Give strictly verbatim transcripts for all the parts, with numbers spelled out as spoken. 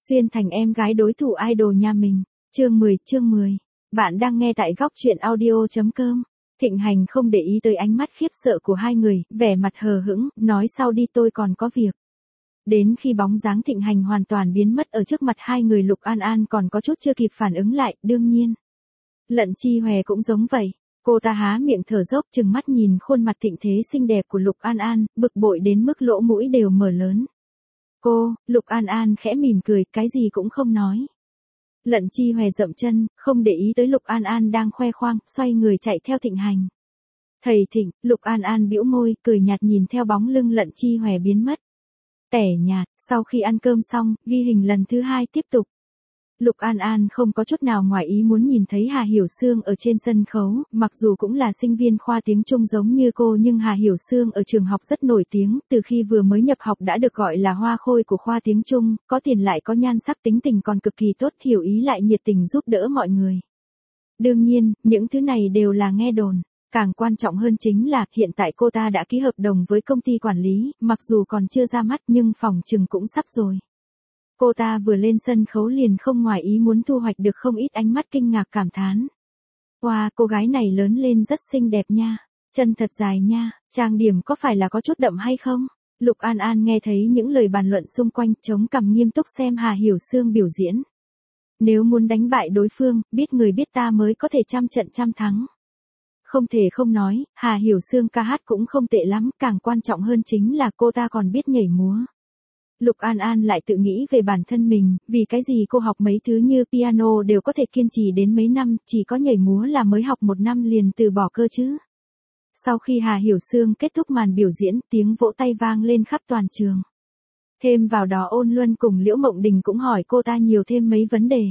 Xuyên thành em gái đối thủ idol nhà mình. Chương mười, chương mười. Bạn đang nghe tại góc truyện audio chấm com. Thịnh Hành không để ý tới ánh mắt khiếp sợ của hai người, vẻ mặt hờ hững, nói sau đi tôi còn có việc. Đến khi bóng dáng Thịnh Hành hoàn toàn biến mất ở trước mặt hai người, Lục An An còn có chút chưa kịp phản ứng lại, đương nhiên. Lận Chi Hòe cũng giống vậy. Cô ta há miệng thở dốc chừng mắt nhìn khuôn mặt thịnh thế xinh đẹp của Lục An An, bực bội đến mức lỗ mũi đều mở lớn. Cô, Lục An An khẽ mỉm cười, cái gì cũng không nói. Lận Chi Hòe dậm chân, không để ý tới Lục An An đang khoe khoang, xoay người chạy theo Thịnh Hành. Thầy Thịnh, Lục An An bĩu môi, cười nhạt nhìn theo bóng lưng Lận Chi Hòe biến mất. Tẻ nhạt, sau khi ăn cơm xong, ghi hình lần thứ hai tiếp tục. Lục An An không có chút nào ngoài ý muốn nhìn thấy Hà Hiểu Sương ở trên sân khấu, mặc dù cũng là sinh viên khoa tiếng Trung giống như cô nhưng Hà Hiểu Sương ở trường học rất nổi tiếng, từ khi vừa mới nhập học đã được gọi là hoa khôi của khoa tiếng Trung, có tiền lại có nhan sắc, tính tình còn cực kỳ tốt, hiểu ý lại nhiệt tình giúp đỡ mọi người. Đương nhiên, những thứ này đều là nghe đồn. Càng quan trọng hơn chính là, hiện tại cô ta đã ký hợp đồng với công ty quản lý, mặc dù còn chưa ra mắt nhưng phòng chừng cũng sắp rồi. Cô ta vừa lên sân khấu liền không ngoài ý muốn thu hoạch được không ít ánh mắt kinh ngạc cảm thán. Wow, cô gái này lớn lên rất xinh đẹp nha, chân thật dài nha, trang điểm có phải là có chút đậm hay không? Lục An An nghe thấy những lời bàn luận xung quanh, chống cằm nghiêm túc xem Hà Hiểu Sương biểu diễn. Nếu muốn đánh bại đối phương, biết người biết ta mới có thể trăm trận trăm thắng. Không thể không nói, Hà Hiểu Sương ca hát cũng không tệ lắm, càng quan trọng hơn chính là cô ta còn biết nhảy múa. Lục An An lại tự nghĩ về bản thân mình, vì cái gì cô học mấy thứ như piano đều có thể kiên trì đến mấy năm, chỉ có nhảy múa là mới học một năm liền từ bỏ cơ chứ. Sau khi Hà Hiểu Sương kết thúc màn biểu diễn, tiếng vỗ tay vang lên khắp toàn trường. Thêm vào đó Ôn Luân cùng Liễu Mộng Đình cũng hỏi cô ta nhiều thêm mấy vấn đề.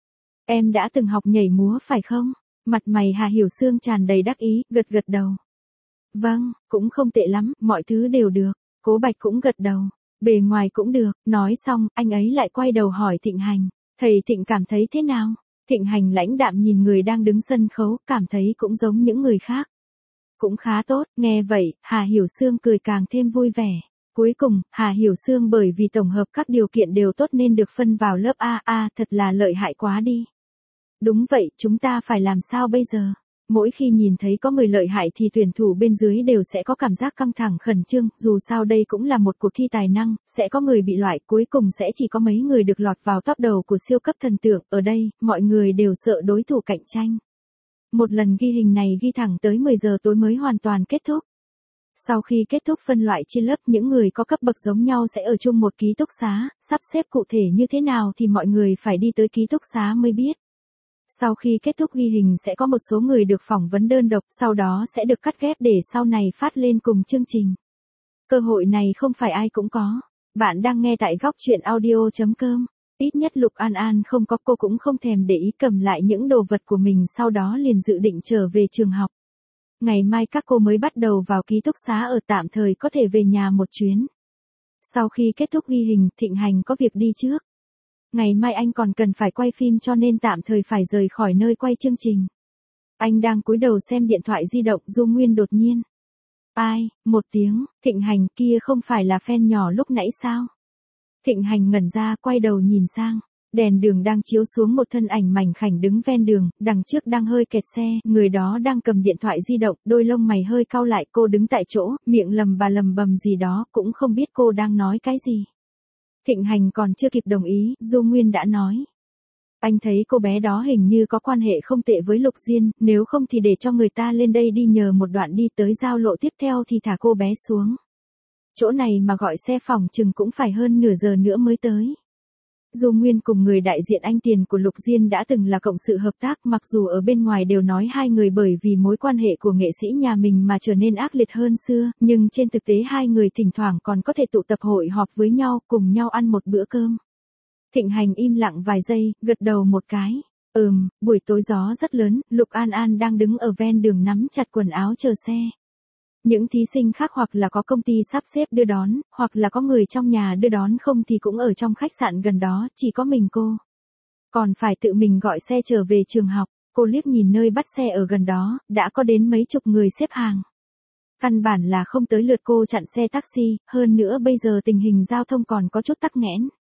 Em đã từng học nhảy múa phải không? Mặt mày Hà Hiểu Sương tràn đầy đắc ý, gật gật đầu. Vâng, cũng không tệ lắm, mọi thứ đều được. Cố Bạch cũng gật đầu. Bề ngoài cũng được, nói xong, anh ấy lại quay đầu hỏi Thịnh Hành. Thầy Thịnh cảm thấy thế nào? Thịnh Hành lãnh đạm nhìn người đang đứng sân khấu, cảm thấy cũng giống những người khác. Cũng khá tốt, nghe vậy, Hà Hiểu Sương cười càng thêm vui vẻ. Cuối cùng, Hà Hiểu Sương bởi vì tổng hợp các điều kiện đều tốt nên được phân vào lớp A A, thật là lợi hại quá đi. Đúng vậy, chúng ta phải làm sao bây giờ? Mỗi khi nhìn thấy có người lợi hại thì tuyển thủ bên dưới đều sẽ có cảm giác căng thẳng khẩn trương, dù sao đây cũng là một cuộc thi tài năng, sẽ có người bị loại, cuối cùng sẽ chỉ có mấy người được lọt vào top đầu của siêu cấp thần tượng, ở đây, mọi người đều sợ đối thủ cạnh tranh. Một lần ghi hình này ghi thẳng tới mười giờ tối mới hoàn toàn kết thúc. Sau khi kết thúc phân loại chia lớp, những người có cấp bậc giống nhau sẽ ở chung một ký túc xá, sắp xếp cụ thể như thế nào thì mọi người phải đi tới ký túc xá mới biết. Sau khi kết thúc ghi hình sẽ có một số người được phỏng vấn đơn độc, sau đó sẽ được cắt ghép để sau này phát lên cùng chương trình. Cơ hội này không phải ai cũng có. Bạn đang nghe tại góc truyện audio chấm com. Ít nhất Lục An An không có, cô cũng không thèm để ý, cầm lại những đồ vật của mình sau đó liền dự định trở về trường học. Ngày mai các cô mới bắt đầu vào ký túc xá ở, tạm thời có thể về nhà một chuyến. Sau khi kết thúc ghi hình, Thịnh Hành có việc đi trước. Ngày mai anh còn cần phải quay phim cho nên tạm thời phải rời khỏi nơi quay chương trình. Anh đang cúi đầu xem điện thoại di động, Du Nguyên đột nhiên. Ai, một tiếng, Thịnh Hành kia không phải là fan nhỏ lúc nãy sao? Thịnh Hành ngẩn ra, quay đầu nhìn sang. Đèn đường đang chiếu xuống một thân ảnh mảnh khảnh đứng ven đường, đằng trước đang hơi kẹt xe, người đó đang cầm điện thoại di động, đôi lông mày hơi cau lại, cô đứng tại chỗ, miệng lầm bà lầm bầm gì đó, cũng không biết cô đang nói cái gì. Thịnh Hành còn chưa kịp đồng ý, Du Nguyên đã nói. Anh thấy cô bé đó hình như có quan hệ không tệ với Lục Diên, nếu không thì để cho người ta lên đây đi nhờ một đoạn đi tới giao lộ tiếp theo thì thả cô bé xuống. Chỗ này mà gọi xe phòng chừng cũng phải hơn nửa giờ nữa mới tới. Du Nguyên cùng người đại diện anh tiền của Lục Diên đã từng là cộng sự hợp tác, mặc dù ở bên ngoài đều nói hai người bởi vì mối quan hệ của nghệ sĩ nhà mình mà trở nên ác liệt hơn xưa, nhưng trên thực tế hai người thỉnh thoảng còn có thể tụ tập hội họp với nhau, cùng nhau ăn một bữa cơm. Thịnh Hành im lặng vài giây, gật đầu một cái. Ừm, buổi tối gió rất lớn, Lục An An đang đứng ở ven đường nắm chặt quần áo chờ xe. Những thí sinh khác hoặc là có công ty sắp xếp đưa đón, hoặc là có người trong nhà đưa đón, không thì cũng ở trong khách sạn gần đó, chỉ có mình cô. Còn phải tự mình gọi xe trở về trường học, cô liếc nhìn nơi bắt xe ở gần đó, đã có đến mấy chục người xếp hàng. Căn bản là không tới lượt cô chặn xe taxi, hơn nữa bây giờ tình hình giao thông còn có chút tắc nghẽn.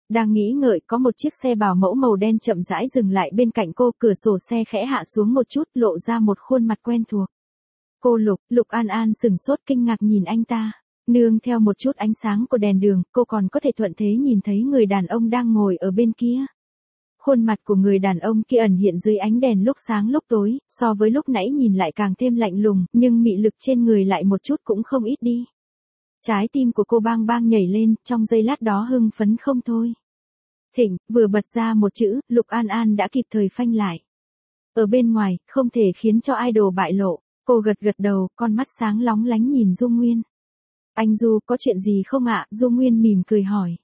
Đang nghĩ ngợi có một chiếc xe bảo mẫu màu đen chậm rãi dừng lại bên cạnh cô, cửa sổ xe khẽ hạ xuống một chút lộ ra một khuôn mặt quen thuộc. Cô Lục, Lục An An sừng sốt kinh ngạc nhìn anh ta. Nương theo một chút ánh sáng của đèn đường, cô còn có thể thuận thế nhìn thấy người đàn ông đang ngồi ở bên kia. Khuôn mặt của người đàn ông kia ẩn hiện dưới ánh đèn lúc sáng lúc tối, so với lúc nãy nhìn lại càng thêm lạnh lùng, nhưng mị lực trên người lại một chút cũng không ít đi. Trái tim của cô bang bang nhảy lên, trong giây lát đó hưng phấn không thôi. Thịnh, vừa bật ra một chữ, Lục An An đã kịp thời phanh lại. Ở bên ngoài, không thể khiến cho idol bại lộ, cô gật gật đầu, con mắt sáng lóng lánh nhìn Dung Nguyên. Anh Du, có chuyện gì không ạ? Dung Nguyên mỉm cười hỏi.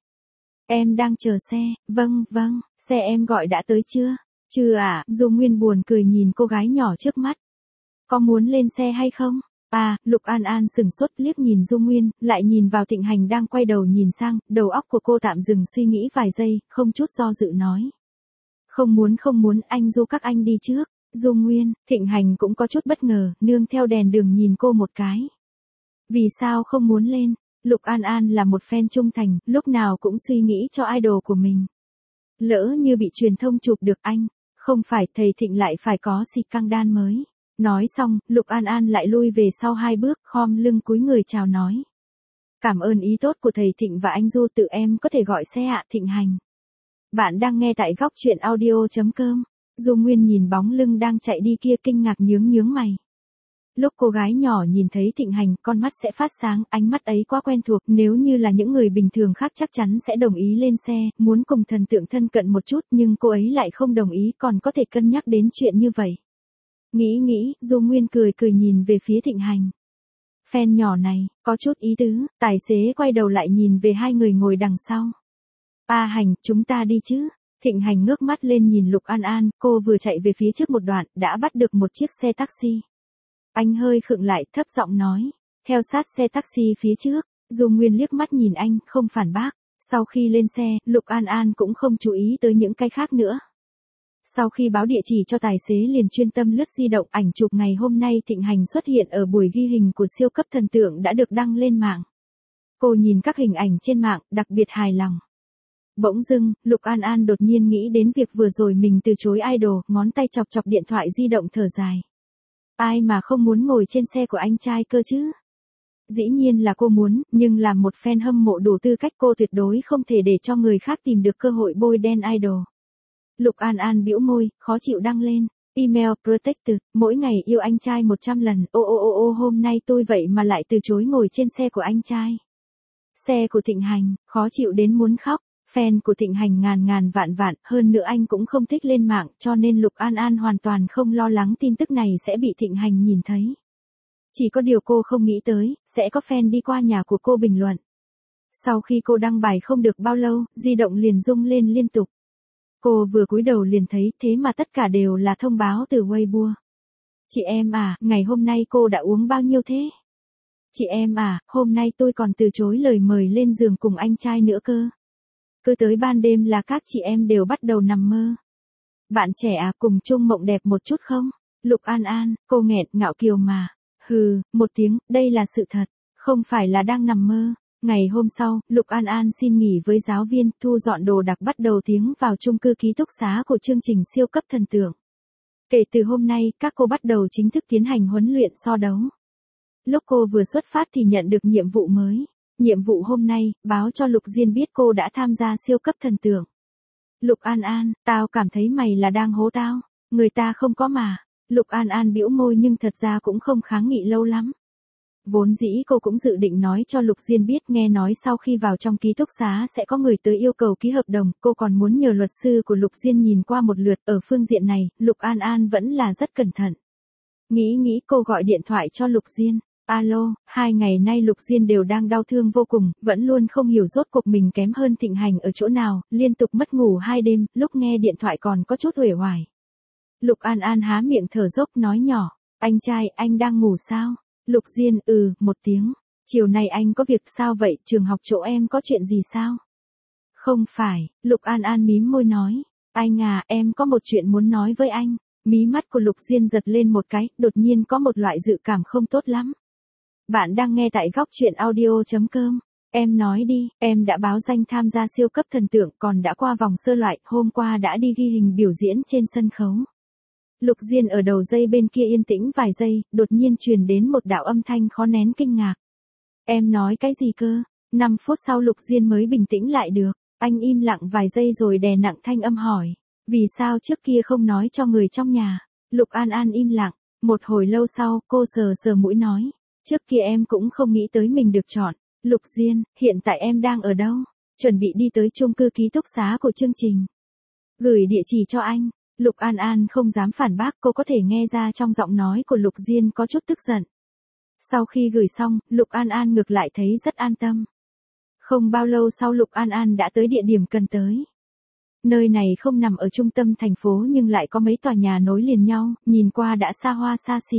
Em đang chờ xe, vâng, vâng, xe em gọi đã tới chưa? Chưa ạ, à? Dung Nguyên buồn cười nhìn cô gái nhỏ trước mắt. Có muốn lên xe hay không? À, Lục An An sừng sốt liếc nhìn Dung Nguyên, lại nhìn vào Thịnh Hành đang quay đầu nhìn sang, đầu óc của cô tạm dừng suy nghĩ vài giây, không chút do dự nói. Không muốn không muốn, anh Du các anh đi trước. Dung Nguyên, Thịnh Hành cũng có chút bất ngờ, nương theo đèn đường nhìn cô một cái. Vì sao không muốn lên? Lục An An là một fan trung thành, lúc nào cũng suy nghĩ cho idol của mình. Lỡ như bị truyền thông chụp được anh, không phải thầy Thịnh lại phải có xì căng đan mới. Nói xong, Lục An An lại lui về sau hai bước, khom lưng cúi người chào nói. Cảm ơn ý tốt của thầy Thịnh và anh Du, tự em có thể gọi xe ạ. Thịnh Hành. Bạn đang nghe tại góc truyện audio chấm com. Dung Nguyên nhìn bóng lưng đang chạy đi kia kinh ngạc nhướng nhướng mày. Lúc cô gái nhỏ nhìn thấy Thịnh Hành, con mắt sẽ phát sáng, ánh mắt ấy quá quen thuộc, nếu như là những người bình thường khác chắc chắn sẽ đồng ý lên xe, muốn cùng thần tượng thân cận một chút, nhưng cô ấy lại không đồng ý, còn có thể cân nhắc đến chuyện như vậy. Nghĩ nghĩ, Dung Nguyên cười cười nhìn về phía Thịnh Hành. Fan nhỏ này, có chút ý tứ, tài xế quay đầu lại nhìn về hai người ngồi đằng sau. A Hành, chúng ta đi chứ? Thịnh Hành ngước mắt lên nhìn Lục An An, cô vừa chạy về phía trước một đoạn, đã bắt được một chiếc xe taxi. Anh hơi khựng lại, thấp giọng nói. Theo sát xe taxi phía trước, Dung Nguyên liếc mắt nhìn anh, không phản bác. Sau khi lên xe, Lục An An cũng không chú ý tới những cái khác nữa. Sau khi báo địa chỉ cho tài xế liền chuyên tâm lướt di động, ảnh chụp ngày hôm nay Thịnh Hành xuất hiện ở buổi ghi hình của siêu cấp thần tượng đã được đăng lên mạng. Cô nhìn các hình ảnh trên mạng, đặc biệt hài lòng. Bỗng dưng, Lục An An đột nhiên nghĩ đến việc vừa rồi mình từ chối idol, ngón tay chọc chọc điện thoại di động thở dài. Ai mà không muốn ngồi trên xe của anh trai cơ chứ? Dĩ nhiên là cô muốn, nhưng làm một fan hâm mộ đủ tư cách cô tuyệt đối không thể để cho người khác tìm được cơ hội bôi đen idol. Lục An An bĩu môi, khó chịu đăng lên. Email protected, mỗi ngày yêu anh trai một trăm lần, ô ô ô ô hôm nay tôi vậy mà lại từ chối ngồi trên xe của anh trai. Xe của Thịnh Hành, khó chịu đến muốn khóc. Fan của Thịnh Hành ngàn ngàn vạn vạn, hơn nữa anh cũng không thích lên mạng, cho nên Lục An An hoàn toàn không lo lắng tin tức này sẽ bị Thịnh Hành nhìn thấy. Chỉ có điều cô không nghĩ tới, sẽ có fan đi qua nhà của cô bình luận. Sau khi cô đăng bài không được bao lâu, di động liền rung lên liên tục. Cô vừa cúi đầu liền thấy, thế mà tất cả đều là thông báo từ Weibo. Chị em à, ngày hôm nay cô đã uống bao nhiêu thế? Chị em à, hôm nay tôi còn từ chối lời mời lên giường cùng anh trai nữa cơ. Cứ tới ban đêm là các chị em đều bắt đầu nằm mơ. Bạn trẻ à, cùng chung mộng đẹp một chút không? Lục An An, cô nghẹn ngạo kiều mà. Hừ, một tiếng, đây là sự thật, không phải là đang nằm mơ. Ngày hôm sau, Lục An An xin nghỉ với giáo viên, thu dọn đồ đạc bắt đầu tiến vào chung cư ký túc xá của chương trình siêu cấp thần tượng. Kể từ hôm nay, các cô bắt đầu chính thức tiến hành huấn luyện so đấu. Lúc cô vừa xuất phát thì nhận được nhiệm vụ mới. Nhiệm vụ hôm nay, báo cho Lục Diên biết cô đã tham gia siêu cấp thần tượng. Lục An An, tao cảm thấy mày là đang hố tao. Người ta không có mà. Lục An An bĩu môi nhưng thật ra cũng không kháng nghị lâu lắm. Vốn dĩ cô cũng dự định nói cho Lục Diên biết, nghe nói sau khi vào trong ký túc xá sẽ có người tới yêu cầu ký hợp đồng, cô còn muốn nhờ luật sư của Lục Diên nhìn qua một lượt, ở phương diện này, Lục An An vẫn là rất cẩn thận. Nghĩ nghĩ cô gọi điện thoại cho Lục Diên. Alo, hai ngày nay Lục Diên đều đang đau thương vô cùng, vẫn luôn không hiểu rốt cuộc mình kém hơn Thịnh Hành ở chỗ nào, liên tục mất ngủ hai đêm, lúc nghe điện thoại còn có chút uể oải. Lục An An há miệng thở dốc nói nhỏ, anh trai, anh đang ngủ sao? Lục Diên, ừ, một tiếng. Chiều nay anh có việc sao vậy, trường học chỗ em có chuyện gì sao? Không phải, Lục An An mím môi nói, anh à, em có một chuyện muốn nói với anh. Mí mắt của Lục Diên giật lên một cái, đột nhiên có một loại dự cảm không tốt lắm. Bạn đang nghe tại góc truyện audio chấm com. Em nói đi, em đã báo danh tham gia siêu cấp thần tượng còn đã qua vòng sơ loại, hôm qua đã đi ghi hình biểu diễn trên sân khấu. Lục Diên ở đầu dây bên kia yên tĩnh vài giây, đột nhiên truyền đến một đạo âm thanh khó nén kinh ngạc. Em nói cái gì cơ? Năm phút sau Lục Diên mới bình tĩnh lại được. Anh im lặng vài giây rồi đè nặng thanh âm hỏi. Vì sao trước kia không nói cho người trong nhà? Lục An An im lặng. Một hồi lâu sau, cô sờ sờ mũi nói. Trước kia em cũng không nghĩ tới mình được chọn. Lục Diên, hiện tại em đang ở đâu? Chuẩn bị đi tới chung cư ký túc xá của chương trình. Gửi địa chỉ cho anh. Lục An An không dám phản bác, cô có thể nghe ra trong giọng nói của Lục Diên có chút tức giận. Sau khi gửi xong, Lục An An ngược lại thấy rất an tâm. Không bao lâu sau Lục An An đã tới địa điểm cần tới. Nơi này không nằm ở trung tâm thành phố nhưng lại có mấy tòa nhà nối liền nhau, nhìn qua đã xa hoa xa xỉ.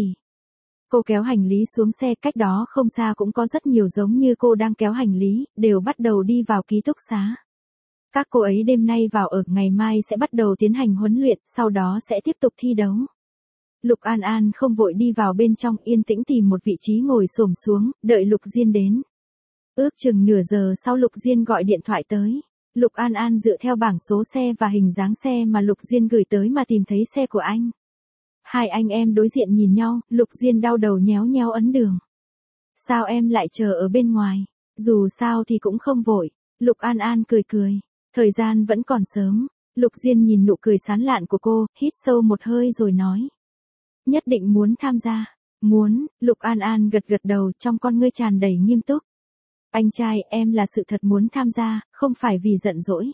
Cô kéo hành lý xuống xe, cách đó không xa cũng có rất nhiều giống như cô đang kéo hành lý, đều bắt đầu đi vào ký túc xá. Các cô ấy đêm nay vào ở, ngày mai sẽ bắt đầu tiến hành huấn luyện, sau đó sẽ tiếp tục thi đấu. Lục An An không vội đi vào bên trong, yên tĩnh tìm một vị trí ngồi xổm xuống, đợi Lục Diên đến. Ước chừng nửa giờ sau Lục Diên gọi điện thoại tới. Lục An An dựa theo bảng số xe và hình dáng xe mà Lục Diên gửi tới mà tìm thấy xe của anh. Hai anh em đối diện nhìn nhau, Lục Diên đau đầu nhéo nhéo ấn đường. Sao em lại chờ ở bên ngoài? Dù sao thì cũng không vội. Lục An An cười cười. Thời gian vẫn còn sớm. Lục Diên nhìn nụ cười sán lạn của cô, hít sâu một hơi rồi nói. Nhất định muốn tham gia. Muốn, Lục An An gật gật đầu, trong con ngươi tràn đầy nghiêm túc. Anh trai, em là sự thật muốn tham gia, không phải vì giận dỗi.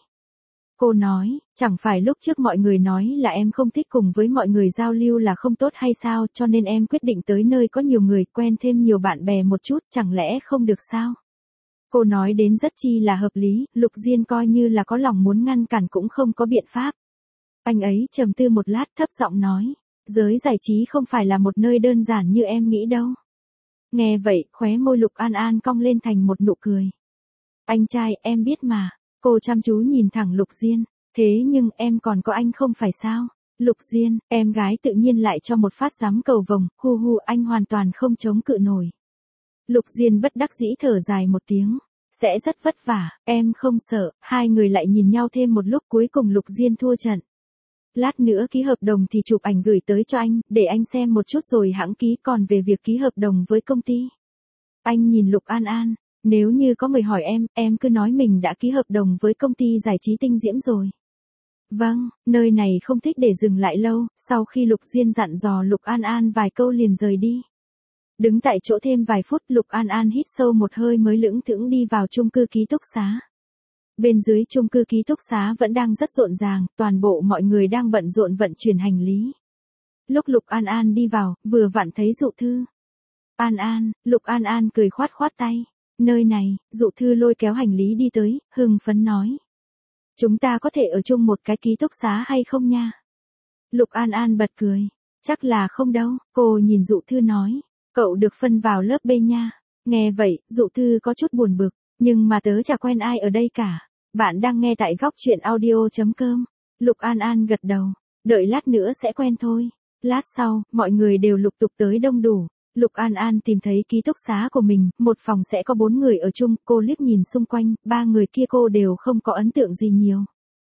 Cô nói, chẳng phải lúc trước mọi người nói là em không thích cùng với mọi người giao lưu là không tốt hay sao, cho nên em quyết định tới nơi có nhiều người, quen thêm nhiều bạn bè một chút, chẳng lẽ không được sao? Cô nói đến rất chi là hợp lý, Lục Diên coi như là có lòng muốn ngăn cản cũng không có biện pháp. Anh ấy trầm tư một lát, thấp giọng nói, giới giải trí không phải là một nơi đơn giản như em nghĩ đâu. Nghe vậy, khóe môi Lục An An cong lên thành một nụ cười. Anh trai, em biết mà. Cô chăm chú nhìn thẳng Lục Diên. Thế nhưng em còn có anh không phải sao? Lục Diên, em gái tự nhiên lại cho một phát giám cầu vồng, hu hu, anh hoàn toàn không chống cự nổi. Lục Diên bất đắc dĩ thở dài một tiếng. Sẽ rất vất vả, em không sợ. Hai người lại nhìn nhau thêm một lúc, cuối cùng Lục Diên thua trận. Lát nữa ký hợp đồng thì chụp ảnh gửi tới cho anh, để anh xem một chút rồi hẵng ký, còn về việc ký hợp đồng với công ty. Anh nhìn Lục An An, nếu như có người hỏi em, em cứ nói mình đã ký hợp đồng với công ty giải trí Tinh Diễm rồi. Vâng, nơi này không thích để dừng lại lâu, sau khi Lục Diên dặn dò Lục An An vài câu liền rời đi. Đứng tại chỗ thêm vài phút, Lục An An hít sâu một hơi mới lững thững đi vào chung cư ký túc xá. Bên dưới chung cư ký túc xá vẫn đang rất rộn ràng, toàn bộ mọi người đang bận rộn vận chuyển hành lý. Lúc Lục An An đi vào, vừa vặn thấy Dụ Thư. An An, Lục An An cười khoát khoát tay. Nơi này, Dụ Thư lôi kéo hành lý đi tới, hưng phấn nói. Chúng ta có thể ở chung một cái ký túc xá hay không nha? Lục An An bật cười. Chắc là không đâu, cô nhìn Dụ Thư nói. Cậu được phân vào lớp B nha. Nghe vậy, Dụ Thư có chút buồn bực. Nhưng mà tớ chả quen ai ở đây cả. Bạn đang nghe tại góc truyện audio chấm com. Lục An An gật đầu. Đợi lát nữa sẽ quen thôi. Lát sau, mọi người đều lục tục tới đông đủ. Lục An An tìm thấy ký túc xá của mình, một phòng sẽ có bốn người ở chung, cô liếc nhìn xung quanh, ba người kia cô đều không có ấn tượng gì nhiều.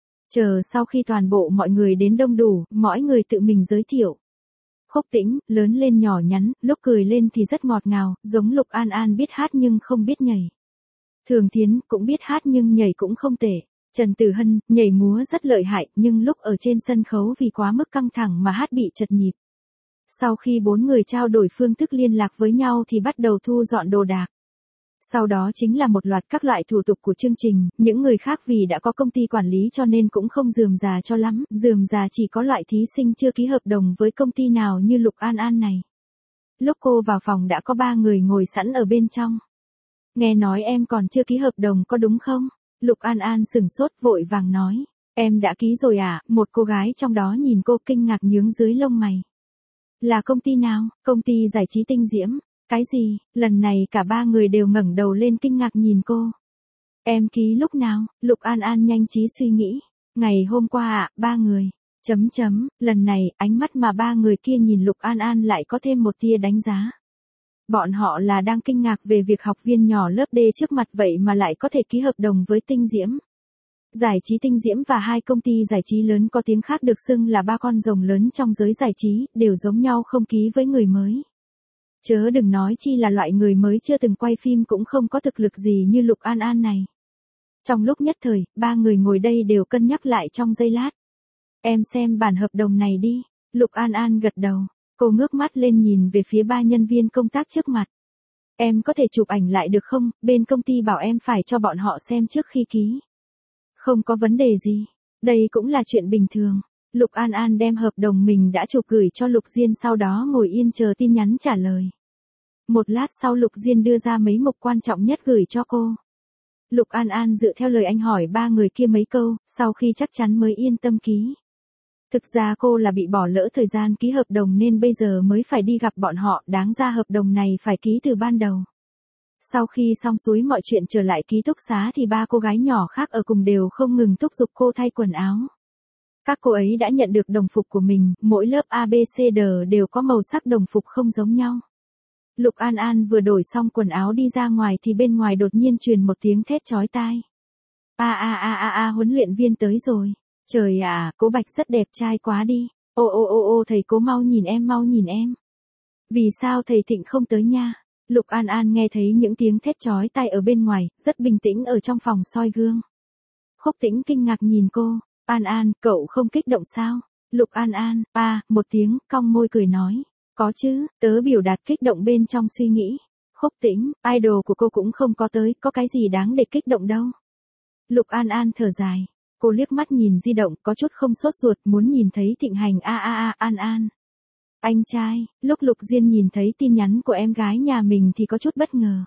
Chờ sau khi toàn bộ mọi người đến đông đủ, mỗi người tự mình giới thiệu. Khúc Tĩnh, lớn lên nhỏ nhắn, lúc cười lên thì rất ngọt ngào, giống Lục An An biết hát nhưng không biết nhảy. Thường Thiến, cũng biết hát nhưng nhảy cũng không tệ. Trần Tử Hân, nhảy múa rất lợi hại, nhưng lúc ở trên sân khấu vì quá mức căng thẳng mà hát bị chật nhịp. Sau khi bốn người trao đổi phương thức liên lạc với nhau thì bắt đầu thu dọn đồ đạc. Sau đó chính là một loạt các loại thủ tục của chương trình, những người khác vì đã có công ty quản lý cho nên cũng không rườm rà cho lắm, rườm rà chỉ có loại thí sinh chưa ký hợp đồng với công ty nào như Lục An An này. Lúc cô vào phòng đã có ba người ngồi sẵn ở bên trong. Nghe nói em còn chưa ký hợp đồng có đúng không? Lục An An sừng sốt vội vàng nói. Em đã ký rồi à? Một cô gái trong đó nhìn cô kinh ngạc nhướng dưới lông mày. Là công ty nào? Công ty giải trí Tinh Diễm. Cái gì? Lần này cả ba người đều ngẩng đầu lên kinh ngạc nhìn cô. Em ký lúc nào? Lục An An nhanh trí suy nghĩ. Ngày hôm qua ạ, à, ba người. Chấm chấm, lần này, ánh mắt mà ba người kia nhìn Lục An An lại có thêm một tia đánh giá. Bọn họ là đang kinh ngạc về việc học viên nhỏ lớp D trước mặt vậy mà lại có thể ký hợp đồng với Tinh Diễm. Giải trí Tinh Diễm và hai công ty giải trí lớn có tiếng khác được xưng là ba con rồng lớn trong giới giải trí, đều giống nhau không ký với người mới. Chớ đừng nói chi là loại người mới chưa từng quay phim cũng không có thực lực gì như Lục An An này. Trong lúc nhất thời, ba người ngồi đây đều cân nhắc lại trong giây lát. Em xem bản hợp đồng này đi. Lục An An gật đầu. Cô ngước mắt lên nhìn về phía ba nhân viên công tác trước mặt. Em có thể chụp ảnh lại được không? Bên công ty bảo em phải cho bọn họ xem trước khi ký. Không có vấn đề gì. Đây cũng là chuyện bình thường. Lục An An đem hợp đồng mình đã chụp gửi cho Lục Diên, sau đó ngồi yên chờ tin nhắn trả lời. Một lát sau Lục Diên đưa ra mấy mục quan trọng nhất gửi cho cô. Lục An An dựa theo lời anh hỏi ba người kia mấy câu, sau khi chắc chắn mới yên tâm ký. Thực ra cô là bị bỏ lỡ thời gian ký hợp đồng nên bây giờ mới phải đi gặp bọn họ, đáng ra hợp đồng này phải ký từ ban đầu. Sau khi xong xuôi mọi chuyện trở lại ký túc xá thì ba cô gái nhỏ khác ở cùng đều không ngừng thúc giục cô thay quần áo. Các cô ấy đã nhận được đồng phục của mình, mỗi lớp A B C D đều có màu sắc đồng phục không giống nhau. Lục An An vừa đổi xong quần áo đi ra ngoài thì bên ngoài đột nhiên truyền một tiếng thét chói tai. A a a a a huấn luyện viên tới rồi. Trời ạ, Cố Bạch rất đẹp trai quá đi. Ô ô ô ô thầy Cố mau nhìn em mau nhìn em. Vì sao thầy Thịnh không tới nha? Lục An An nghe thấy những tiếng thét chói tai ở bên ngoài, rất bình tĩnh ở trong phòng soi gương. Khúc Tĩnh kinh ngạc nhìn cô. An An, cậu không kích động sao? Lục An An, a, một tiếng, cong môi cười nói. Có chứ, tớ biểu đạt kích động bên trong suy nghĩ. Khúc Tĩnh, idol của cô cũng không có tới, có cái gì đáng để kích động đâu. Lục An An thở dài. Cô liếc mắt nhìn di động, có chút không sốt ruột, muốn nhìn thấy Thịnh Hành. A a a, An An. Anh trai, lúc Lục Diên nhìn thấy tin nhắn của em gái nhà mình thì có chút bất ngờ.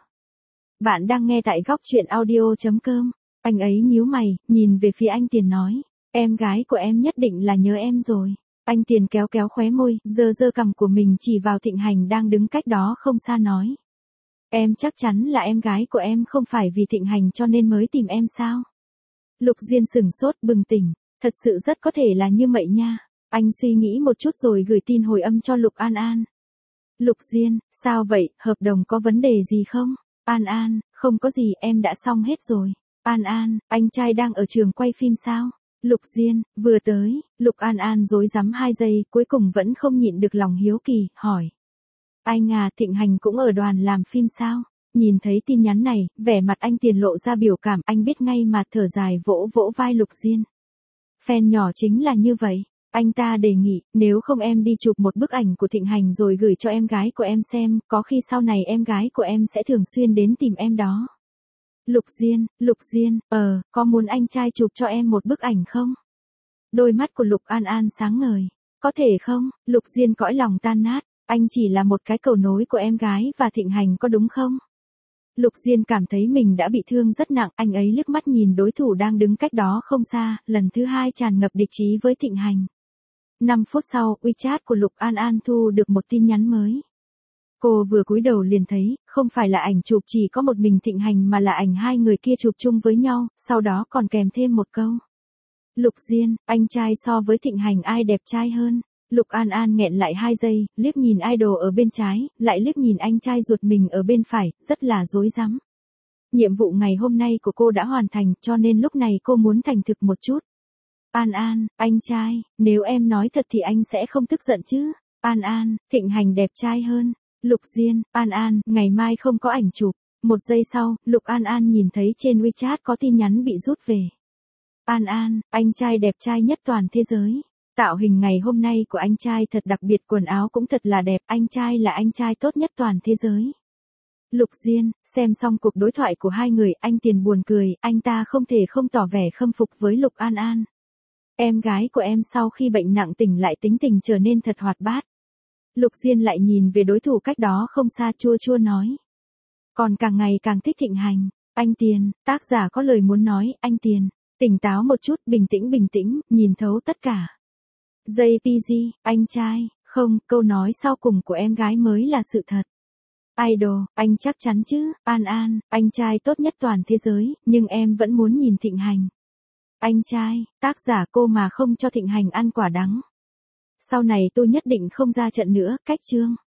Bạn đang nghe tại góc truyện audio chấm com. Anh ấy nhíu mày, nhìn về phía anh Tiền nói. Em gái của em nhất định là nhớ em rồi. Anh Tiền kéo kéo khóe môi, giơ giơ cằm của mình chỉ vào Thịnh Hành đang đứng cách đó không xa nói. Em chắc chắn là em gái của em không phải vì Thịnh Hành cho nên mới tìm em sao? Lục Diên sửng sốt bừng tỉnh, thật sự rất có thể là như vậy nha. Anh suy nghĩ một chút rồi gửi tin hồi âm cho Lục An An. Lục Diên, sao vậy, hợp đồng có vấn đề gì không? An An, không có gì, em đã xong hết rồi. An An, anh trai đang ở trường quay phim sao? Lục Diên, vừa tới. Lục An An rối rắm hai giây, cuối cùng vẫn không nhịn được lòng hiếu kỳ, hỏi. Anh à, Thịnh Hành cũng ở đoàn làm phim sao? Nhìn thấy tin nhắn này, vẻ mặt anh Tiền lộ ra biểu cảm, anh biết ngay mà thở dài vỗ vỗ vai Lục Diên. Fan nhỏ chính là như vậy. Anh ta đề nghị, nếu không em đi chụp một bức ảnh của Thịnh Hành rồi gửi cho em gái của em xem, có khi sau này em gái của em sẽ thường xuyên đến tìm em đó. Lục Diên, Lục Diên, ờ, có muốn anh trai chụp cho em một bức ảnh không? Đôi mắt của Lục An An sáng ngời. Có thể không? Lục Diên cõi lòng tan nát, anh chỉ là một cái cầu nối của em gái và Thịnh Hành có đúng không? Lục Diên cảm thấy mình đã bị thương rất nặng, anh ấy liếc mắt nhìn đối thủ đang đứng cách đó không xa, lần thứ hai tràn ngập địch ý với Thịnh Hành. năm phút sau, WeChat của Lục An An thu được một tin nhắn mới. Cô vừa cúi đầu liền thấy, không phải là ảnh chụp chỉ có một mình Thịnh Hành mà là ảnh hai người kia chụp chung với nhau, sau đó còn kèm thêm một câu. Lục Diên, anh trai so với Thịnh Hành ai đẹp trai hơn? Lục An An nghẹn lại hai giây, liếc nhìn idol ở bên trái, lại liếc nhìn anh trai ruột mình ở bên phải, rất là rối rắm. Nhiệm vụ ngày hôm nay của cô đã hoàn thành, cho nên lúc này cô muốn thành thực một chút. An An, anh trai, nếu em nói thật thì anh sẽ không tức giận chứ? An An, Thịnh Hành đẹp trai hơn. Lục Diên, An An, ngày mai không có ảnh chụp. Một giây sau, Lục An An nhìn thấy trên WeChat có tin nhắn bị rút về. An An, anh trai đẹp trai nhất toàn thế giới. Tạo hình ngày hôm nay của anh trai thật đặc biệt, quần áo cũng thật là đẹp, anh trai là anh trai tốt nhất toàn thế giới. Lục Diên, xem xong cuộc đối thoại của hai người, anh Tiền buồn cười, anh ta không thể không tỏ vẻ khâm phục với Lục An An. Em gái của em sau khi bệnh nặng tỉnh lại tính tình trở nên thật hoạt bát. Lục Diên lại nhìn về đối thủ cách đó không xa, chua chua nói. Còn càng ngày càng thích Thịnh Hành. Anh Tiền, tác giả có lời muốn nói, anh Tiền, tỉnh táo một chút, bình tĩnh bình tĩnh, nhìn thấu tất cả. gi pê giê, anh trai, không, câu nói sau cùng của em gái mới là sự thật. Idol, anh chắc chắn chứ? An An, anh trai tốt nhất toàn thế giới, nhưng em vẫn muốn nhìn Thịnh Hành. Anh trai, tác giả cô mà không cho Thịnh Hành ăn quả đắng. Sau này tôi nhất định không ra trận nữa, cách chương.